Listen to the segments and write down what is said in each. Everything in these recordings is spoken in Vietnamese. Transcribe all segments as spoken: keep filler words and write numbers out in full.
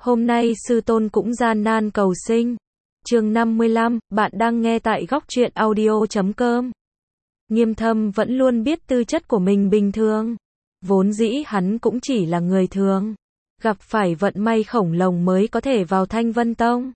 Hôm nay sư tôn cũng gian nan cầu sinh. Chương năm mươi lăm, bạn đang nghe tại góc truyện audio chấm com. Nghiêm Thâm vẫn luôn biết tư chất của mình bình thường. Vốn dĩ hắn cũng chỉ là người thường. Gặp phải vận may khổng lồ mới có thể vào Thanh Vân Tông.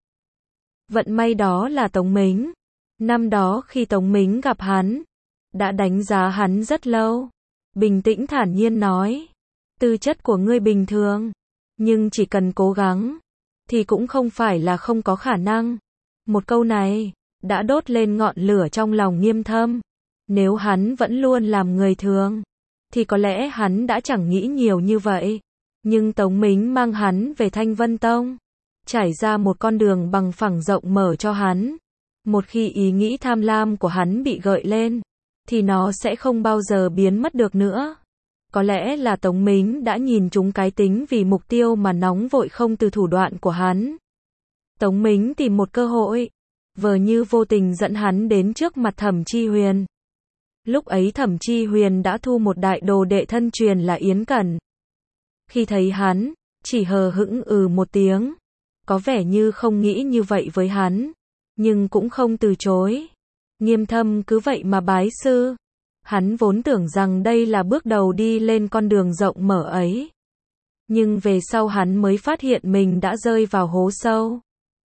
Vận may đó là Tống Mính. Năm đó khi Tống Mính gặp hắn, đã đánh giá hắn rất lâu. Bình tĩnh thản nhiên nói, tư chất của ngươi bình thường, nhưng chỉ cần cố gắng, thì cũng không phải là không có khả năng. Một câu này, đã đốt lên ngọn lửa trong lòng Nghiêm Thâm. Nếu hắn vẫn luôn làm người thường, thì có lẽ hắn đã chẳng nghĩ nhiều như vậy. Nhưng Tống Mính mang hắn về Thanh Vân Tông, trải ra một con đường bằng phẳng rộng mở cho hắn. Một khi ý nghĩ tham lam của hắn bị gợi lên, thì nó sẽ không bao giờ biến mất được nữa. Có lẽ là Tống Mính đã nhìn trúng cái tính vì mục tiêu mà nóng vội không từ thủ đoạn của hắn. Tống Mính tìm một cơ hội, vờ như vô tình dẫn hắn đến trước mặt Thẩm Chi Huyền. Lúc ấy Thẩm Chi Huyền đã thu một đại đồ đệ thân truyền là Yến Cẩn. Khi thấy hắn, chỉ hờ hững ừ một tiếng, có vẻ như không nghĩ như vậy với hắn, nhưng cũng không từ chối. Nghiêm Thâm cứ vậy mà bái sư. Hắn vốn tưởng rằng đây là bước đầu đi lên con đường rộng mở ấy. Nhưng về sau hắn mới phát hiện mình đã rơi vào hố sâu.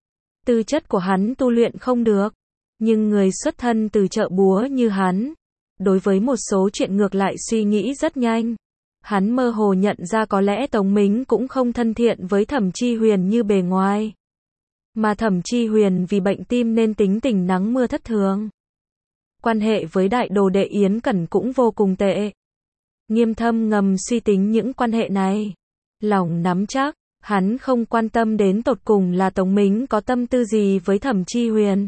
Tư chất của hắn tu luyện không được, nhưng người xuất thân từ chợ búa như hắn, đối với một số chuyện ngược lại suy nghĩ rất nhanh. Hắn mơ hồ nhận ra có lẽ Tống Mính cũng không thân thiện với Thẩm Chi Huyền như bề ngoài. Mà Thẩm Chi Huyền vì bệnh tim nên tính tình nắng mưa thất thường. Quan hệ với đại đồ đệ Yến Cẩn cũng vô cùng tệ. Nghiêm Thâm ngầm suy tính những quan hệ này. Lòng nắm chắc, hắn không quan tâm đến tột cùng là Tống Mính có tâm tư gì với Thẩm Chi Huyền.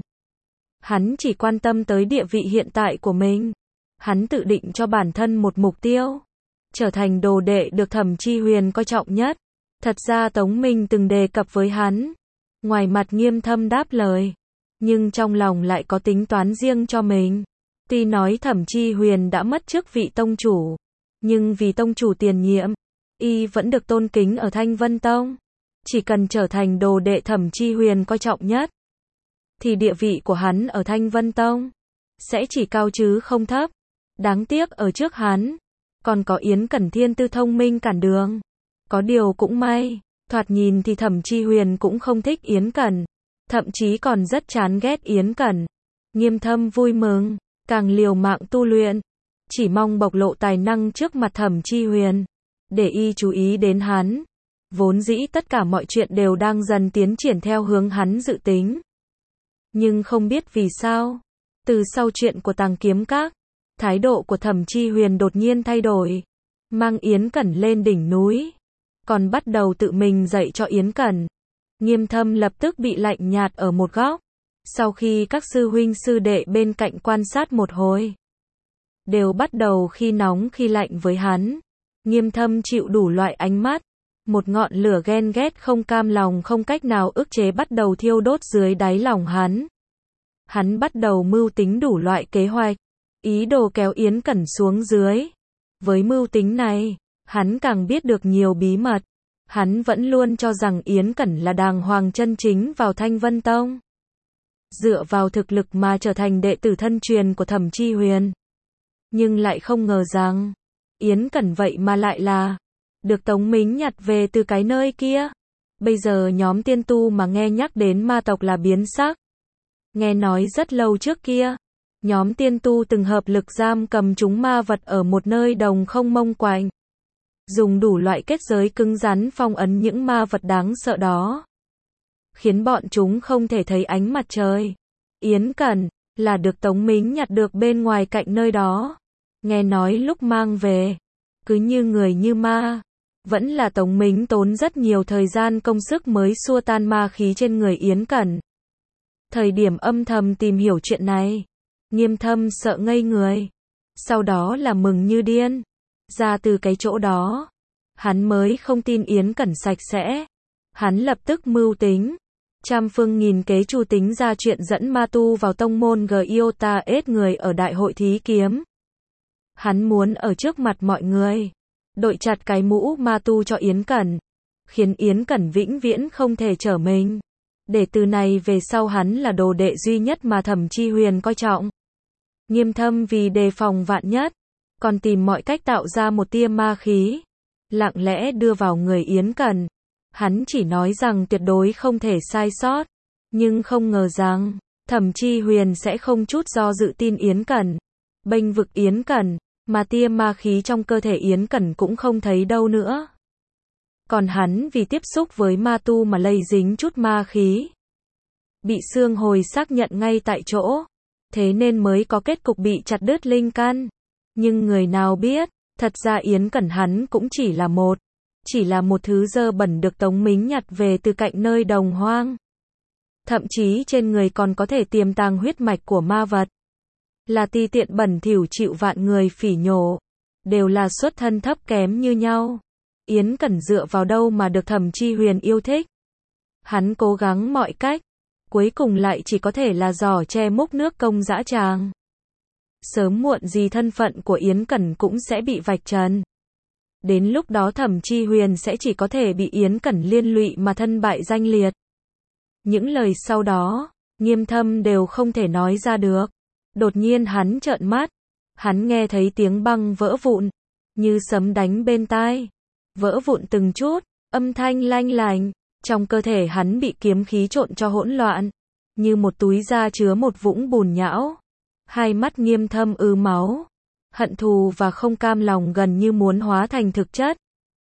Hắn chỉ quan tâm tới địa vị hiện tại của mình. Hắn tự định cho bản thân một mục tiêu, trở thành đồ đệ được Thẩm Chi Huyền coi trọng nhất. Thật ra Tống Minh từng đề cập với hắn. Ngoài mặt Nghiêm Thâm đáp lời, nhưng trong lòng lại có tính toán riêng cho mình. Tuy nói Thẩm Chi Huyền đã mất chức vị tông chủ, nhưng vì tông chủ tiền nhiệm, y vẫn được tôn kính ở Thanh Vân Tông. Chỉ cần trở thành đồ đệ Thẩm Chi Huyền coi trọng nhất, thì địa vị của hắn ở Thanh Vân Tông sẽ chỉ cao chứ không thấp. Đáng tiếc ở trước hắn, còn có Yến Cẩn thiên tư thông minh cản đường. Có điều cũng may, thoạt nhìn thì Thẩm Chi Huyền cũng không thích Yến Cẩn, thậm chí còn rất chán ghét Yến Cẩn. Nghiêm Thâm vui mừng, càng liều mạng tu luyện, chỉ mong bộc lộ tài năng trước mặt Thẩm Chi Huyền, để y chú ý đến hắn. Vốn dĩ tất cả mọi chuyện đều đang dần tiến triển theo hướng hắn dự tính. Nhưng không biết vì sao, từ sau chuyện của Tàng Kiếm Các, thái độ của Thẩm Chi Huyền đột nhiên thay đổi, mang Yến Cẩn lên đỉnh núi, còn bắt đầu tự mình dạy cho Yến Cẩn. Nghiêm Thâm lập tức bị lạnh nhạt ở một góc. Sau khi các sư huynh sư đệ bên cạnh quan sát một hồi, đều bắt đầu khi nóng khi lạnh với hắn. Nghiêm Thâm chịu đủ loại ánh mắt. Một ngọn lửa ghen ghét không cam lòng không cách nào ức chế bắt đầu thiêu đốt dưới đáy lòng hắn. Hắn bắt đầu mưu tính đủ loại kế hoạch, ý đồ kéo Yến Cẩn xuống dưới. Với mưu tính này, hắn càng biết được nhiều bí mật. Hắn vẫn luôn cho rằng Yến Cẩn là đàng hoàng chân chính vào Thanh Vân Tông, dựa vào thực lực mà trở thành đệ tử thân truyền của Thẩm Chi Huyền. Nhưng lại không ngờ rằng, Yến Cẩn vậy mà lại là được Tống Mính nhặt về từ cái nơi kia. Bây giờ nhóm tiên tu mà nghe nhắc đến ma tộc là biến sắc. Nghe nói rất lâu trước kia, nhóm tiên tu từng hợp lực giam cầm chúng ma vật ở một nơi đồng không mông quạnh, dùng đủ loại kết giới cứng rắn phong ấn những ma vật đáng sợ đó, khiến bọn chúng không thể thấy ánh mặt trời. Yến Cẩn là được Tống Mính nhặt được bên ngoài cạnh nơi đó. Nghe nói lúc mang về, cứ như người như ma. Vẫn là Tống Mính tốn rất nhiều thời gian công sức mới xua tan ma khí trên người Yến Cẩn. Thời điểm âm thầm tìm hiểu chuyện này, Nghiêm Thâm sợ ngây người. Sau đó là mừng như điên. Ra từ cái chỗ đó, hắn mới không tin Yến Cẩn sạch sẽ. Hắn lập tức mưu tính, trăm phương nghìn kế chu tính ra chuyện dẫn ma tu vào tông môn Giota ết người ở đại hội thí kiếm. Hắn muốn ở trước mặt mọi người đội chặt cái mũ ma tu cho Yến Cẩn, khiến Yến Cẩn vĩnh viễn không thể trở mình. Để từ này về sau hắn là đồ đệ duy nhất mà Thẩm Chi Huyền coi trọng. Nghiêm Thâm vì đề phòng vạn nhất, còn tìm mọi cách tạo ra một tia ma khí, lặng lẽ đưa vào người Yến Cẩn. Hắn chỉ nói rằng tuyệt đối không thể sai sót, nhưng không ngờ rằng, Thẩm Chi Huyền sẽ không chút do dự tin Yến Cẩn, bênh vực Yến Cẩn, mà tia ma khí trong cơ thể Yến Cẩn cũng không thấy đâu nữa. Còn hắn vì tiếp xúc với ma tu mà lây dính chút ma khí, bị xương hồi xác nhận ngay tại chỗ, thế nên mới có kết cục bị chặt đứt linh căn. Nhưng người nào biết, thật ra Yến Cẩn hắn cũng chỉ là một, chỉ là một thứ dơ bẩn được Tống Mính nhặt về từ cạnh nơi đồng hoang. Thậm chí trên người còn có thể tiềm tàng huyết mạch của ma vật. Là ti tiện bẩn thỉu chịu vạn người phỉ nhổ, đều là xuất thân thấp kém như nhau. Yến Cẩn dựa vào đâu mà được Thẩm Chi Huyền yêu thích? Hắn cố gắng mọi cách, cuối cùng lại chỉ có thể là giỏ che múc nước công dã tràng. Sớm muộn gì thân phận của Yến Cẩn cũng sẽ bị vạch trần. Đến lúc đó Thẩm Chi Huyền sẽ chỉ có thể bị Yến Cẩn liên lụy mà thân bại danh liệt. Những lời sau đó, Nghiêm Thâm đều không thể nói ra được. Đột nhiên hắn trợn mắt, hắn nghe thấy tiếng băng vỡ vụn, như sấm đánh bên tai, vỡ vụn từng chút, âm thanh lanh lành, trong cơ thể hắn bị kiếm khí trộn cho hỗn loạn, như một túi da chứa một vũng bùn nhão. Hai mắt Nghiêm Thâm ứ máu, hận thù và không cam lòng gần như muốn hóa thành thực chất.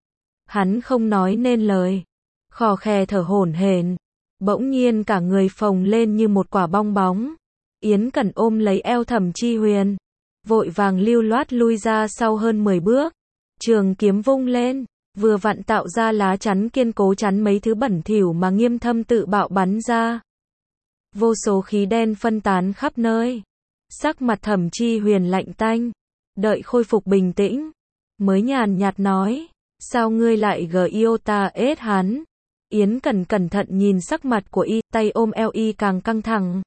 Hắn không nói nên lời, khò khè thở hổn hển, bỗng nhiên cả người phồng lên như một quả bong bóng. Yến Cẩn ôm lấy eo Thẩm Chi Huyền, vội vàng lưu loát lui ra sau hơn mười bước, trường kiếm vung lên, vừa vặn tạo ra lá chắn kiên cố chắn mấy thứ bẩn thỉu mà Nghiêm Thâm tự bạo bắn ra. Vô số khí đen phân tán khắp nơi. Sắc mặt Thẩm Chi Huyền lạnh tanh, đợi khôi phục bình tĩnh, mới nhàn nhạt nói, sao ngươi lại gờ yêu ta ết hắn? Yến Cẩn cẩn thận nhìn sắc mặt của y, tay ôm eo y càng căng thẳng.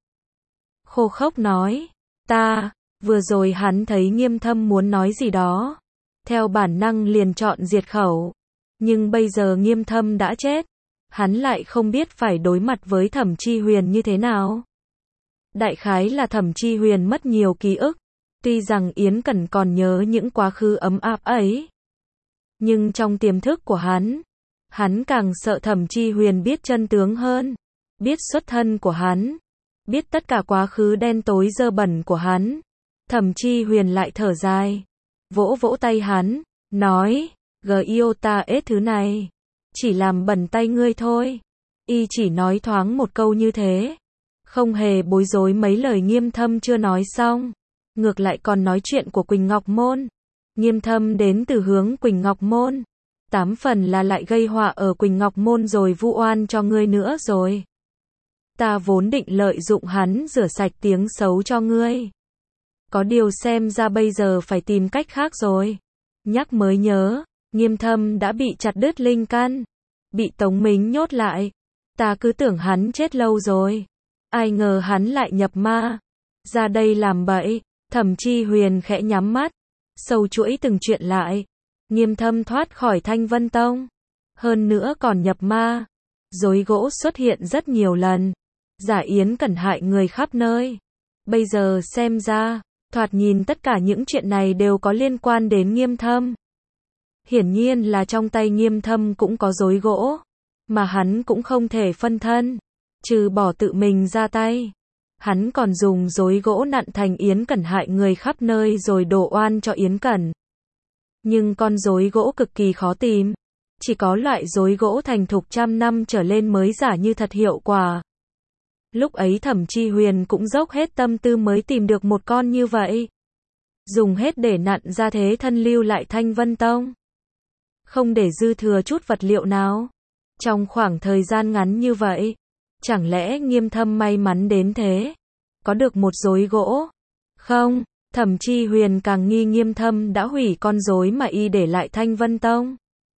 Khô khốc nói, ta, vừa rồi hắn thấy Nghiêm Thâm muốn nói gì đó, theo bản năng liền chọn diệt khẩu, nhưng bây giờ Nghiêm Thâm đã chết, hắn lại không biết phải đối mặt với Thẩm Chi Huyền như thế nào. Đại khái là Thẩm Chi Huyền mất nhiều ký ức, tuy rằng Yến Cẩn còn nhớ những quá khứ ấm áp ấy, nhưng trong tiềm thức của hắn, hắn càng sợ Thẩm Chi Huyền biết chân tướng hơn, biết xuất thân của hắn, biết tất cả quá khứ đen tối dơ bẩn của hắn. Thẩm Chi Huyền lại thở dài, vỗ vỗ tay hắn, nói, gờ yêu ta ết thứ này, chỉ làm bẩn tay ngươi thôi. Y chỉ nói thoáng một câu như thế, không hề bối rối mấy lời Nghiêm Thâm chưa nói xong, ngược lại còn nói chuyện của Quỳnh Ngọc Môn. Nghiêm Thâm đến từ hướng Quỳnh Ngọc Môn, tám phần là lại gây họa ở Quỳnh Ngọc Môn rồi vu oan cho ngươi nữa rồi. Ta vốn định lợi dụng hắn rửa sạch tiếng xấu cho ngươi, có điều xem ra bây giờ phải tìm cách khác rồi. Nhắc mới nhớ, Nghiêm Thâm đã bị chặt đứt linh căn, bị Tống Mính nhốt lại. Ta cứ tưởng hắn chết lâu rồi, ai ngờ hắn lại nhập ma, ra đây làm bậy. Thẩm Chi Huyền khẽ nhắm mắt, sâu chuỗi từng chuyện lại. Nghiêm Thâm thoát khỏi Thanh Vân Tông, hơn nữa còn nhập ma, rối gỗ xuất hiện rất nhiều lần, giả Yến Cẩn hại người khắp nơi. Bây giờ xem ra, thoạt nhìn tất cả những chuyện này đều có liên quan đến Nghiêm Thâm. Hiển nhiên là trong tay Nghiêm Thâm cũng có rối gỗ, mà hắn cũng không thể phân thân, trừ bỏ tự mình ra tay. Hắn còn dùng rối gỗ nặn thành Yến Cẩn hại người khắp nơi rồi đổ oan cho Yến Cẩn. Nhưng con rối gỗ cực kỳ khó tìm, chỉ có loại rối gỗ thành thục trăm năm trở lên mới giả như thật hiệu quả. Lúc ấy Thẩm Chi Huyền cũng dốc hết tâm tư mới tìm được một con như vậy, dùng hết để nặn ra thế thân lưu lại Thanh Vân Tông, không để dư thừa chút vật liệu nào. Trong khoảng thời gian ngắn như vậy, chẳng lẽ Nghiêm Thâm may mắn đến thế, có được một rối gỗ? Không, Thẩm Chi Huyền càng nghi Nghiêm Thâm đã hủy con rối mà y để lại Thanh Vân Tông,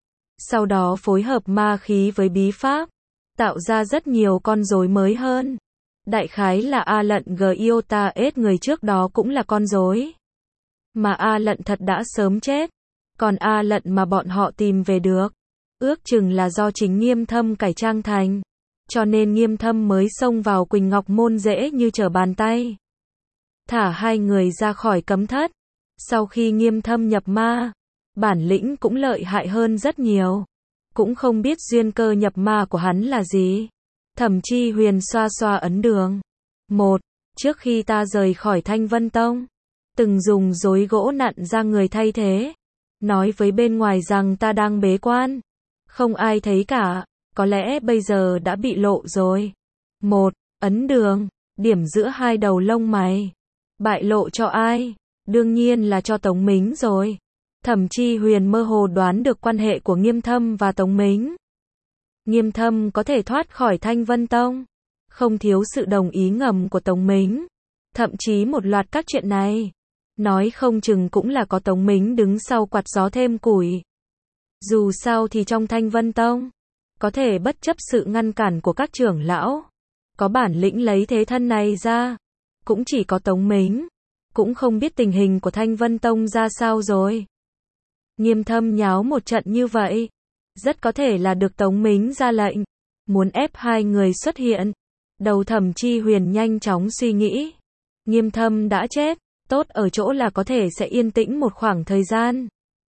sau đó phối hợp ma khí với bí pháp, tạo ra rất nhiều con rối mới hơn. Đại khái là A Lận Giota S người trước đó cũng là con rối, mà A Lận thật đã sớm chết, còn A Lận mà bọn họ tìm về được, ước chừng là do chính Nghiêm Thâm cải trang thành. Cho nên Nghiêm Thâm mới xông vào Quỳnh Ngọc Môn dễ như trở bàn tay. Thả hai người ra khỏi cấm thất. Sau khi Nghiêm Thâm nhập ma, bản lĩnh cũng lợi hại hơn rất nhiều. Cũng không biết duyên cơ nhập ma của hắn là gì. Thẩm Chi Huyền xoa xoa ấn đường. Một, trước khi ta rời khỏi Thanh Vân Tông, từng dùng rối gỗ nặn ra người thay thế. Nói với bên ngoài rằng ta đang bế quan. Không ai thấy cả, có lẽ bây giờ đã bị lộ rồi. Một, ấn đường, điểm giữa hai đầu lông mày. Bại lộ cho ai? Đương nhiên là cho Tống Mính rồi. Thẩm Chi Huyền mơ hồ đoán được quan hệ của Nghiêm Thâm và Tống Mính. Nghiêm Thâm có thể thoát khỏi Thanh Vân Tông, không thiếu sự đồng ý ngầm của Tống Mính. Thậm chí một loạt các chuyện này, nói không chừng cũng là có Tống Mính đứng sau quạt gió thêm củi. Dù sao thì trong Thanh Vân Tông, có thể bất chấp sự ngăn cản của các trưởng lão, có bản lĩnh lấy thế thân này ra, cũng chỉ có Tống Mính. Cũng không biết tình hình của Thanh Vân Tông ra sao rồi. Nghiêm Thâm nháo một trận như vậy, rất có thể là được Tống Mính ra lệnh, muốn ép hai người xuất hiện. Đầu Thẩm Chi Huyền nhanh chóng suy nghĩ. Nghiêm Thâm đã chết, tốt ở chỗ là có thể sẽ yên tĩnh một khoảng thời gian.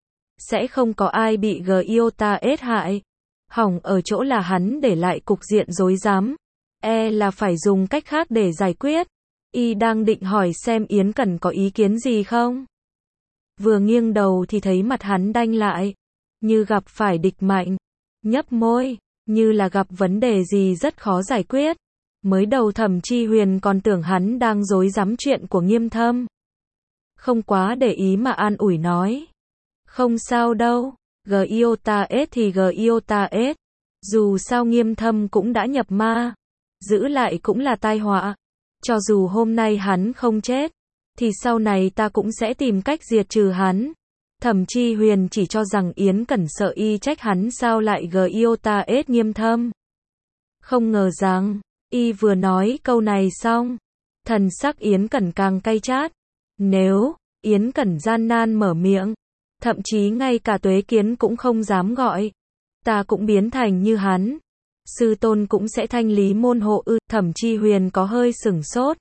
Sẽ không có ai bị Giota ết hại. Hỏng ở chỗ là hắn để lại cục diện rối rắm. E là phải dùng cách khác để giải quyết. Y đang định hỏi xem Yến Cẩn có ý kiến gì không. Vừa nghiêng đầu thì thấy mặt hắn đanh lại. Như gặp phải địch mạnh. Nhấp môi, như là gặp vấn đề gì rất khó giải quyết. Mới đầu Thẩm Chi Huyền còn tưởng hắn đang rối rắm chuyện của Nghiêm Thâm. Không quá để ý mà an ủi nói. Không sao đâu, Giota S thì Giota S. Dù sao Nghiêm Thâm cũng đã nhập ma. Giữ lại cũng là tai họa. Cho dù hôm nay hắn không chết, thì sau này ta cũng sẽ tìm cách diệt trừ hắn. Thẩm Chi Huyền chỉ cho rằng Yến Cẩn sợ y trách hắn sao lại Giota S Nghiêm Thâm. Không ngờ rằng, y vừa nói câu này xong, thần sắc Yến Cẩn càng cay chát. Nếu, Yến Cẩn gian nan mở miệng, thậm chí ngay cả Tuế Kiến cũng không dám gọi. Ta cũng biến thành như hắn. Sư tôn cũng sẽ thanh lý môn hộ ư. Thẩm Chi Huyền có hơi sửng sốt.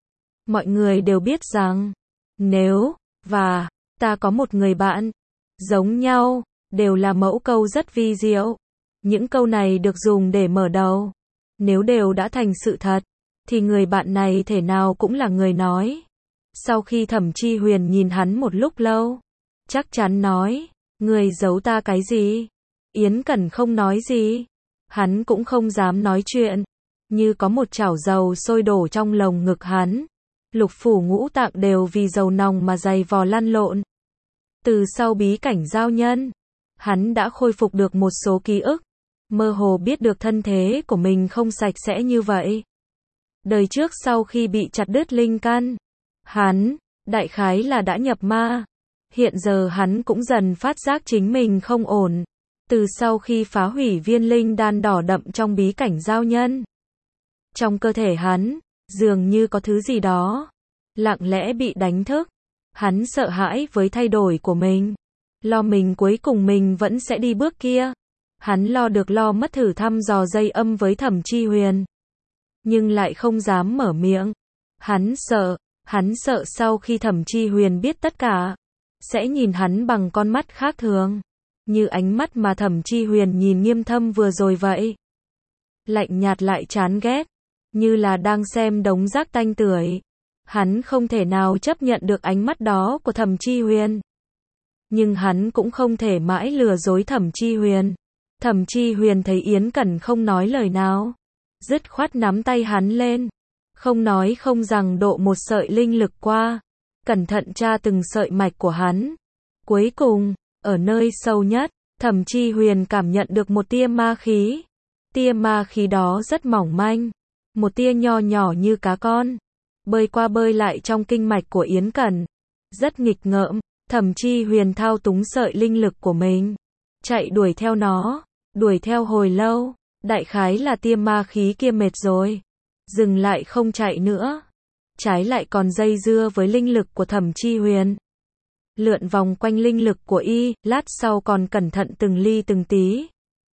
Mọi người đều biết rằng, nếu, và, ta có một người bạn, giống nhau, đều là mẫu câu rất vi diệu. Những câu này được dùng để mở đầu. Nếu đều đã thành sự thật, thì người bạn này thể nào cũng là người nói. Sau khi Thẩm Chi Huyền nhìn hắn một lúc lâu, chắc chắn nói, người giấu ta cái gì? Yến Cẩn không nói gì. Hắn cũng không dám nói chuyện. Như có một chảo dầu sôi đổ trong lồng ngực hắn. Lục phủ ngũ tạng đều vì dầu nòng mà dày vò lăn lộn. Từ sau bí cảnh giao nhân, hắn đã khôi phục được một số ký ức. Mơ hồ biết được thân thế của mình không sạch sẽ như vậy. Đời trước sau khi bị chặt đứt linh căn, hắn, đại khái là đã nhập ma. Hiện giờ hắn cũng dần phát giác chính mình không ổn. Từ sau khi phá hủy viên linh đan đỏ đậm trong bí cảnh giao nhân, trong cơ thể hắn, dường như có thứ gì đó lặng lẽ bị đánh thức. Hắn sợ hãi với thay đổi của mình, lo mình cuối cùng mình vẫn sẽ đi bước kia. Hắn lo được lo mất thử thăm dò dây âm với Thẩm Chi Huyền, nhưng lại không dám mở miệng. Hắn sợ, hắn sợ sau khi Thẩm Chi Huyền biết tất cả, sẽ nhìn hắn bằng con mắt khác thường. Như ánh mắt mà Thẩm Chi Huyền nhìn Nghiêm Thâm vừa rồi vậy. Lạnh nhạt lại chán ghét, như là đang xem đống rác tanh tưởi. Hắn không thể nào chấp nhận được ánh mắt đó của Thẩm Chi Huyền. Nhưng hắn cũng không thể mãi lừa dối Thẩm Chi Huyền. Thẩm Chi Huyền thấy Yến Cẩn không nói lời nào, dứt khoát nắm tay hắn lên, không nói không rằng độ một sợi linh lực qua, cẩn thận tra từng sợi mạch của hắn. Cuối cùng, ở nơi sâu nhất, Thẩm Chi Huyền cảm nhận được một tia ma khí. Tia ma khí đó rất mỏng manh, một tia nho nhỏ như cá con, bơi qua bơi lại trong kinh mạch của Yến Cẩn. Rất nghịch ngợm, Thẩm Chi Huyền thao túng sợi linh lực của mình, chạy đuổi theo nó, đuổi theo hồi lâu, đại khái là tia ma khí kia mệt rồi, dừng lại không chạy nữa, trái lại còn dây dưa với linh lực của Thẩm Chi Huyền. Lượn vòng quanh linh lực của y, lát sau còn cẩn thận từng ly từng tí,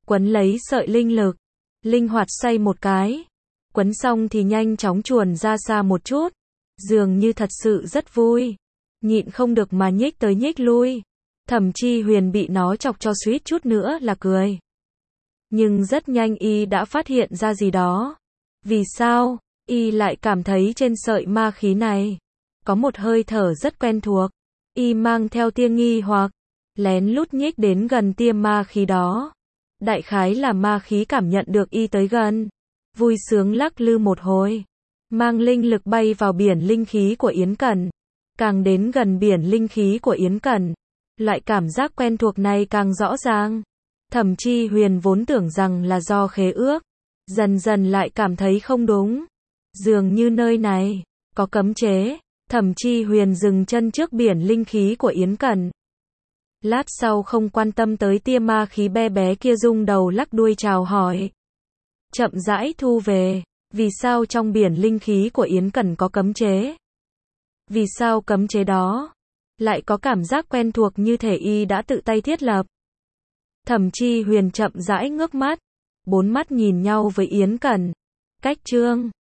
quấn lấy sợi linh lực, linh hoạt xoay một cái. Quấn xong thì nhanh chóng chuồn ra xa một chút, dường như thật sự rất vui. Nhịn không được mà nhích tới nhích lui. Thẩm Chi Huyền bị nó chọc cho suýt chút nữa là cười. Nhưng rất nhanh y đã phát hiện ra gì đó. Vì sao? Y lại cảm thấy trên sợi ma khí này có một hơi thở rất quen thuộc. Y mang theo tia nghi hoặc, lén lút nhích đến gần tia ma khí đó. Đại khái là ma khí cảm nhận được y tới gần, vui sướng lắc lư một hồi, mang linh lực bay vào biển linh khí của Yến Cẩn. Càng đến gần biển linh khí của Yến Cẩn, loại cảm giác quen thuộc này càng rõ ràng. Thẩm Chi Huyền vốn tưởng rằng là do khế ước, dần dần lại cảm thấy không đúng. Dường như nơi này có cấm chế. Thẩm Chi Huyền dừng chân trước biển linh khí của Yến Cẩn. Lát sau không quan tâm tới tia ma khí bé bé kia, rung đầu lắc đuôi chào hỏi. Chậm rãi thu về. Vì sao trong biển linh khí của Yến Cẩn có cấm chế? Vì sao cấm chế đó lại có cảm giác quen thuộc như thể y đã tự tay thiết lập? Thẩm Chi Huyền chậm rãi ngước mắt, bốn mắt nhìn nhau với Yến Cẩn. Cách chương